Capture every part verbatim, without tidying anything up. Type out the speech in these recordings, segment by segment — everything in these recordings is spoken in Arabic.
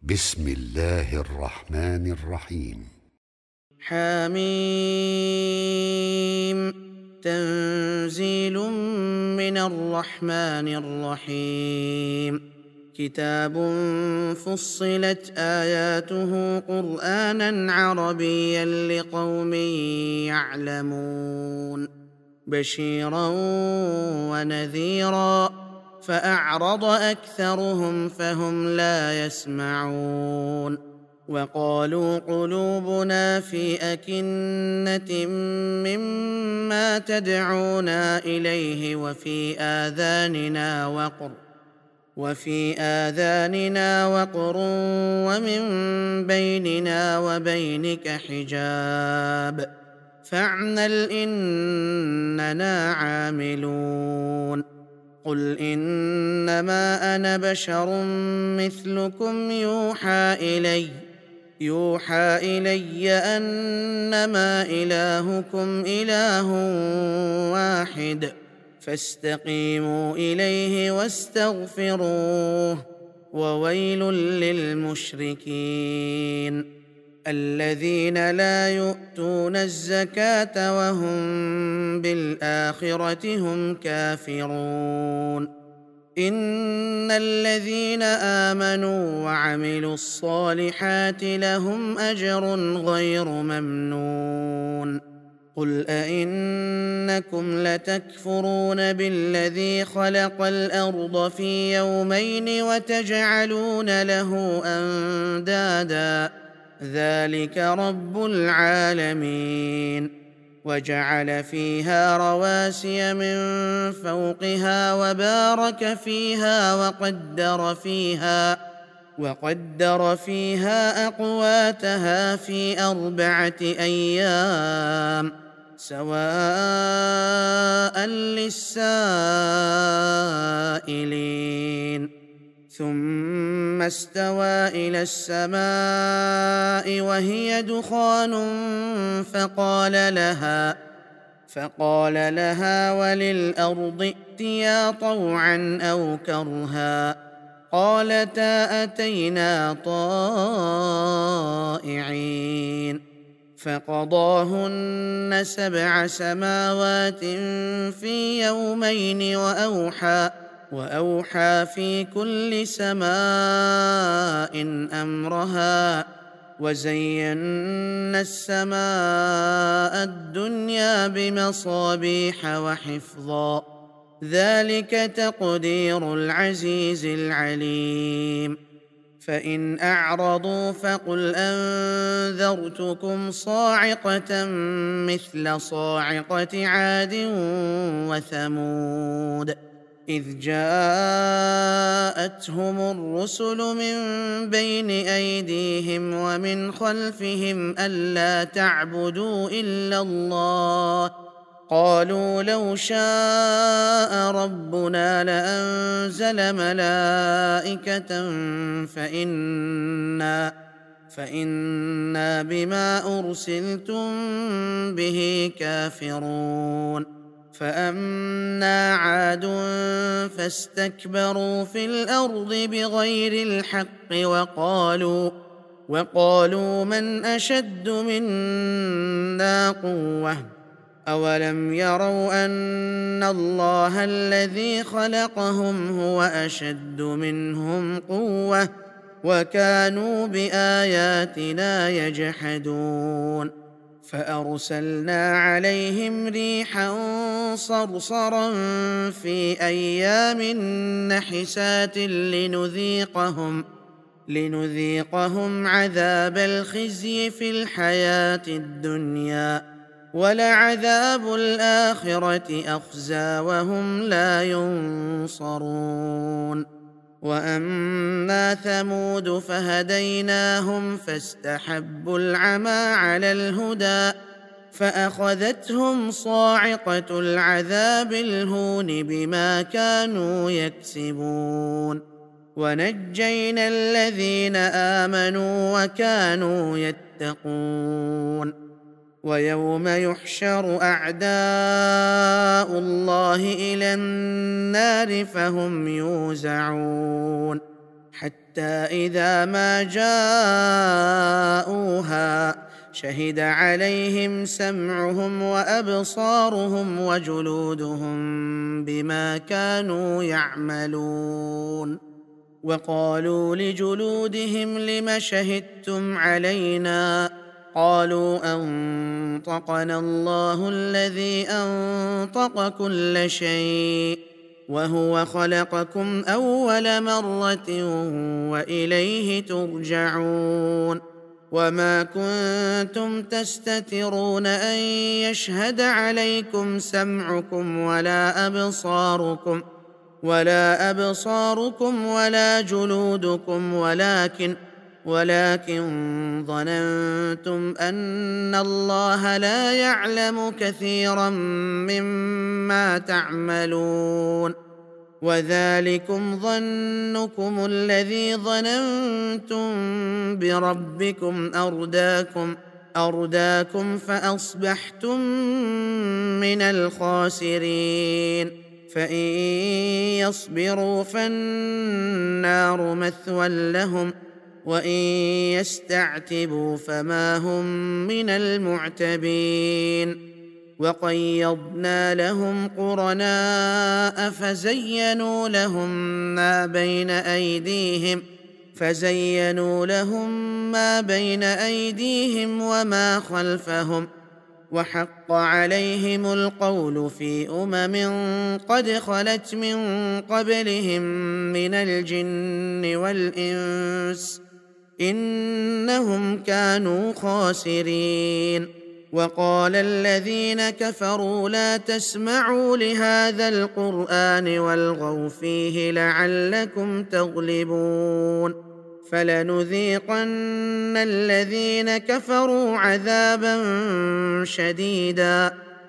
بسم الله الرحمن الرحيم. حميم. تنزيل من الرحمن الرحيم. كتاب فصلت آياته قرآنا عربيا لقوم يعلمون بشيرا ونذيرا فأعرض أكثرهم فهم لا يسمعون وقالوا قلوبنا في أكنة مما تدعونا إليه وفي آذاننا وقر وفي آذاننا وقر ومن بيننا وبينك حجاب فاعمل إننا عاملون قل إنما أنا بشر مثلكم يوحى إلي يوحى إلي أنما إلهكم إله واحد فاستقيموا إليه واستغفروه وويل للمشركين الذين لا يؤتون الزكاة وهم بالآخرة هم كافرون إن الذين آمنوا وعملوا الصالحات لهم أجر غير ممنون قل أئنكم لتكفرون بالذي خلق الأرض في يومين وتجعلون له أندادا ذلك رب العالمين وجعل فيها رواسي من فوقها وبارك فيها وقدر فيها وقدر فيها أقواتها في أربعة أيام سواء للسائلين ثم استوى إلى السماء وهي دخان فقال لها فقال لها وللأرض ائتيا طوعا أو كرها قالتا أتينا طائعين فقضاهن سبع سماوات في يومين وأوحى وأوحى في كل سماء أمرها وزينا السماء الدنيا بمصابيح وحفظا ذلك تقدير العزيز العليم فإن أعرضوا فقل أنذرتكم صاعقة مثل صاعقة عاد وثمود إذ جاءتهم الرسل من بين أيديهم ومن خلفهم ألا تعبدوا إلا الله قالوا لو شاء ربنا لأنزل ملائكة فإنا فإنا بما أرسلتم به كافرون فأما عاد فاستكبروا في الأرض بغير الحق وقالوا وقالوا من أشد منا قوة أولم يروا أن الله الذي خلقهم هو أشد منهم قوة وكانوا بآياتنا يجحدون فأرسلنا عليهم ريحا صرصرا في أيام نحسات لنذيقهم لنذيقهم عذاب الخزي في الحياة الدنيا ولعذاب الآخرة أخزى وهم لا ينصرون وأما ثمود فهديناهم فاستحبوا العمى على الهدى فأخذتهم صاعقة العذاب الهون بما كانوا يكسبون ونجينا الذين آمنوا وكانوا يتقون ويوم يحشر أعداء الله إلى النار فهم يوزعون حتى إذا ما جاءوها شهد عليهم سمعهم وأبصارهم وجلودهم بما كانوا يعملون. وقالوا لجلودهم لم شهدتم علينا؟ قالوا أنطقنا الله الذي أنطق كل شيء وهو خلقكم أول مرة وإليه ترجعون. وما كنتم تستترون أن يشهد عليكم سمعكم ولا أبصاركم ولا أبصاركم ولا جلودكم ولكن ولكن ظننتم أن الله لا يعلم كثيرا مما تعملون. وذلكم ظنكم الذي ظننتم بربكم أرداكم أرداكم فأصبحتم من الخاسرين. فإن يصبروا فالنار مثوى لهم وإن يستعتبوا فما هم من المعتبين. وقيضنا لهم قرناء فزينوا لهم ما بين أيديهم فزينوا لهم ما بين أيديهم وما خلفهم وحق عليهم القول في أمم قد خلت من قبلهم من الجن والإنس إنهم كانوا خاسرين. وقال الذين كفروا لا تسمعوا لهذا القرآن والغوا فيه لعلكم تغلبون. فلنذيقن الذين كفروا عذابا شديدا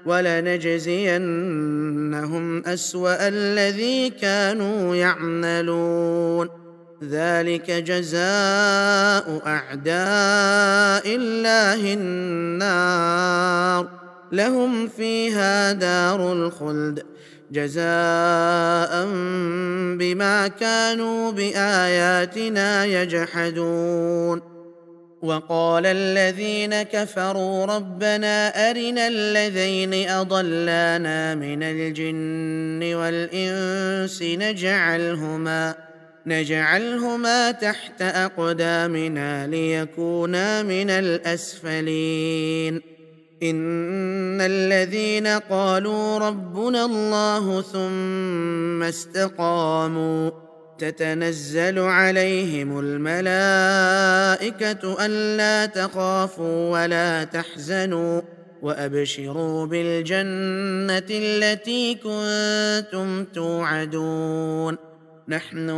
ولنجزينهم أسوأ الذي كانوا يعملون. ذلك جزاء أعداء الله النار لهم فيها دار الخلد جزاء بما كانوا بآياتنا يجحدون. وقال الذين كفروا ربنا أرنا الذين أضلانا من الجن والإنس نجعلهما نجعلهما تحت أقدامنا ليكونا من الأسفلين. إن الذين قالوا ربنا الله ثم استقاموا تتنزل عليهم الملائكة ألا تخافوا ولا تحزنوا وأبشروا بالجنة التي كنتم توعدون. نحن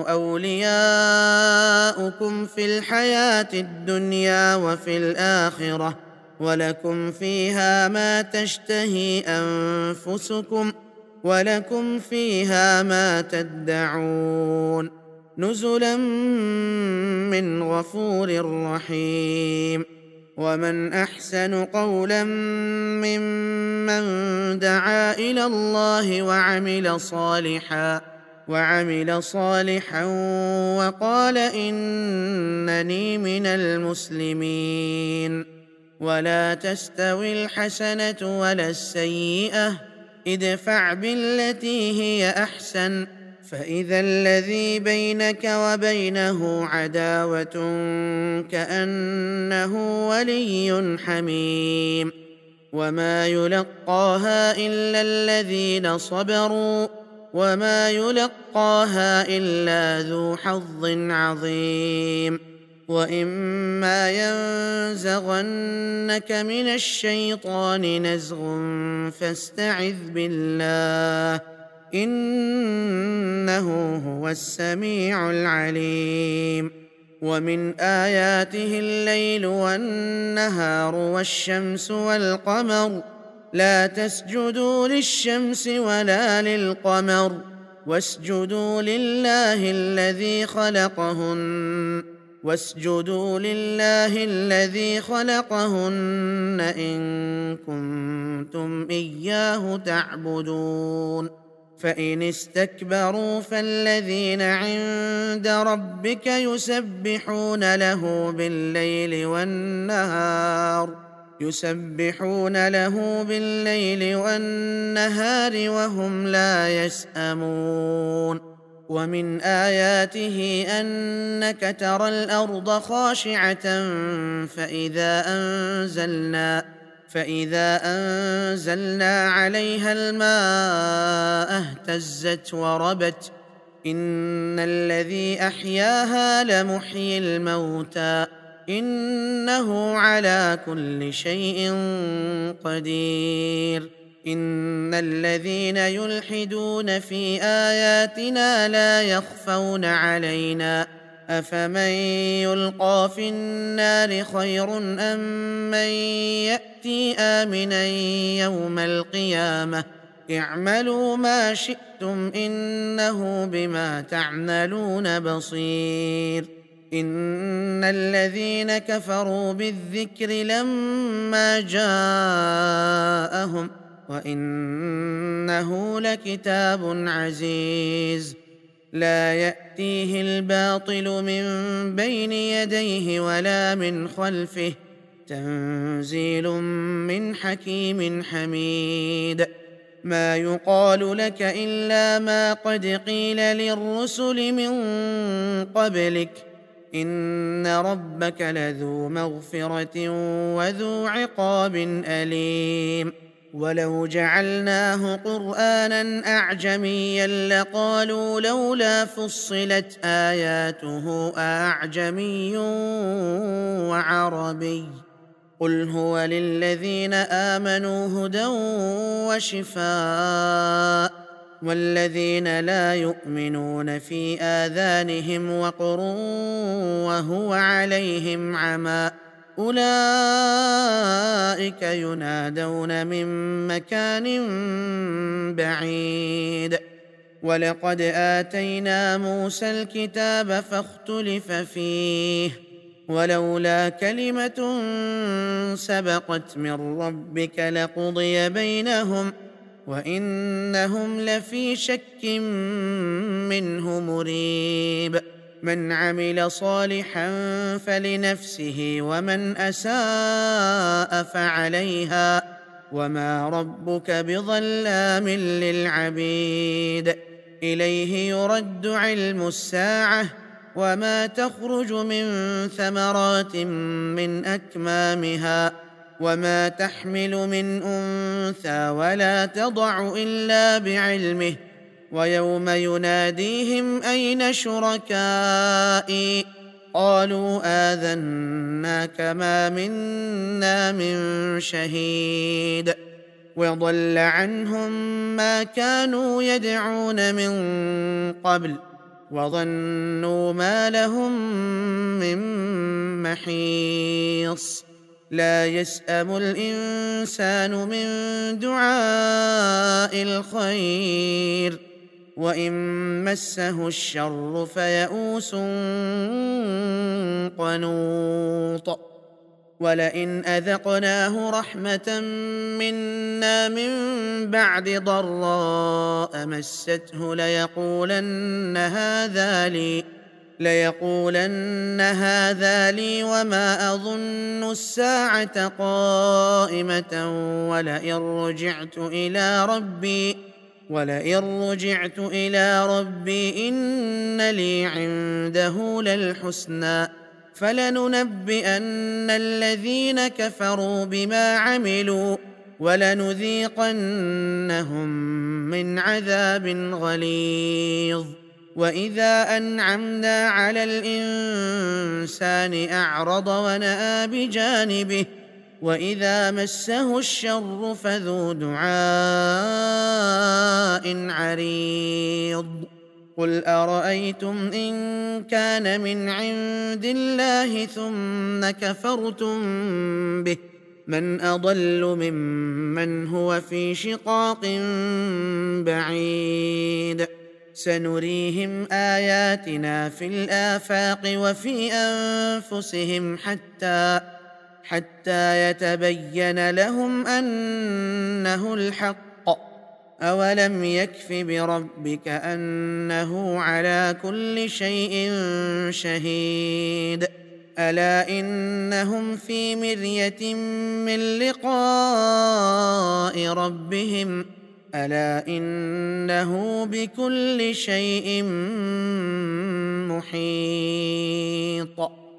أولياؤكم في الحياة الدنيا وفي الآخرة ولكم فيها ما تشتهي أنفسكم ولكم فيها ما تدعون نزلا من غفور رحيم. ومن أحسن قولا ممن دعا إلى الله وعمل صالحا وعمل صالحا وقال إنني من المسلمين. ولا تستوي الحسنة ولا السيئة ادفع بالتي هي أحسن فإذا الذي بينك وبينه عداوة كأنه ولي حميم. وما يلقاها إلا الذين صبروا وما يلقاها إلا ذو حظ عظيم. وإما ينزغنك من الشيطان نزغ فاستعذ بالله إنه هو السميع العليم. ومن آياته الليل والنهار والشمس والقمر لا تسجدوا للشمس ولا للقمر واسجدوا لله الذي خلقهن واسجدوا لله الذي خلقهن إن كنتم إياه تعبدون. فإن استكبروا فالذين عند ربك يسبحون له بالليل والنهار يسبحون له بالليل والنهار وهم لا يسأمون. ومن آياته أنك ترى الأرض خاشعة فإذا أنزلنا فإذا أنزلنا عليها الماء اهتزت وربت إن الذي أحياها لمحيي الموتى إنه على كل شيء قدير. إن الذين يلحدون في آياتنا لا يخفون علينا أفمن يلقى في النار خير أم من يأتي آمنا يوم القيامة اعملوا ما شئتم إنه بما تعملون بصير. إن الذين كفروا بالذكر لما جاءهم وإنه لكتاب عزيز لا يأتيه الباطل من بين يديه ولا من خلفه تنزيل من حكيم حميد. ما يقال لك إلا ما قد قيل للرسل من قبلك إن ربك لذو مغفرة وذو عقاب أليم. ولو جعلناه قرآنا أعجميا لقالوا لولا فصلت آياته أعجمي وعربي قل هو للذين آمنوا هدى وشفاء والذين لا يؤمنون في آذانهم وقر وهو عليهم عمى أولئك ينادون من مكان بعيد. ولقد آتينا موسى الكتاب فاختلف فيه ولولا كلمة سبقت من ربك لقضي بينهم وإنهم لفي شك منه مريب. من عمل صالحا فلنفسه ومن أساء فعليها وما ربك بظلام للعبيد. إليه يرد علم الساعة وما تخرج من ثمرات من أكمامها وما تحمل من أنثى ولا تضع إلا بعلمه ويوم يناديهم أين شركائي قالوا آذناك ما منا من شهيد وضل عنهم ما كانوا يدعون من قبل وظنوا ما لهم من محيص. لا يسأم الإنسان من دعاء الخير وإن مسه الشر فيئوس قنوط. ولئن أذقناه رحمة منا من بعد ضراء مسته ليقولن هذا لي ليقولن هذا لي وما أظن الساعة قائمة ولئن رجعت إلى ربي ولئن رجعت إلى ربي إن لي عنده للحسنى فلننبئن الذين كفروا بما عملوا ولنذيقنهم من عذاب غليظ. وإذا أنعمنا على الإنسان أعرض ونأى بجانبه وإذا مسه الشر فذو دعاء عريض. قل أرأيتم إن كان من عند الله ثم كفرتم به من أضل ممن هو في شقاق بعيد. سنريهم آياتنا في الآفاق وفي أنفسهم حتى حتى يتبين لهم أنه الحق أولم يكف بربك أنه على كل شيء شهيد ألا إنهم في مرية من لقاء ربهم ألا إنه بكل شيء محيط